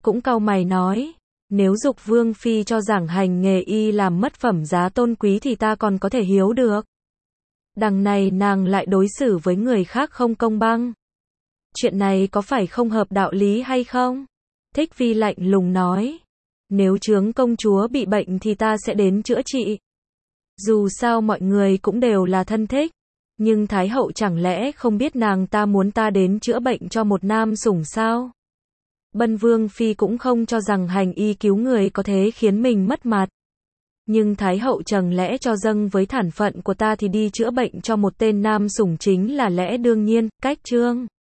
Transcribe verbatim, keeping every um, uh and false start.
cũng cau mày nói, nếu Dục Vương Phi cho giảng hành nghề y làm mất phẩm giá tôn quý thì ta còn có thể hiếu được. Đằng này nàng lại đối xử với người khác không công bằng. Chuyện này có phải không hợp đạo lý hay không? Thích Vi lạnh lùng nói, nếu Chướng công chúa bị bệnh thì ta sẽ đến chữa trị. Dù sao mọi người cũng đều là thân thích, nhưng Thái hậu chẳng lẽ không biết nàng ta muốn ta đến chữa bệnh cho một nam sủng sao? Bân Vương Phi cũng không cho rằng hành y cứu người có thế khiến mình mất mặt. Nhưng Thái hậu chẳng lẽ cho dâng với thản phận của ta thì đi chữa bệnh cho một tên nam sủng chính là lẽ đương nhiên, cách Trương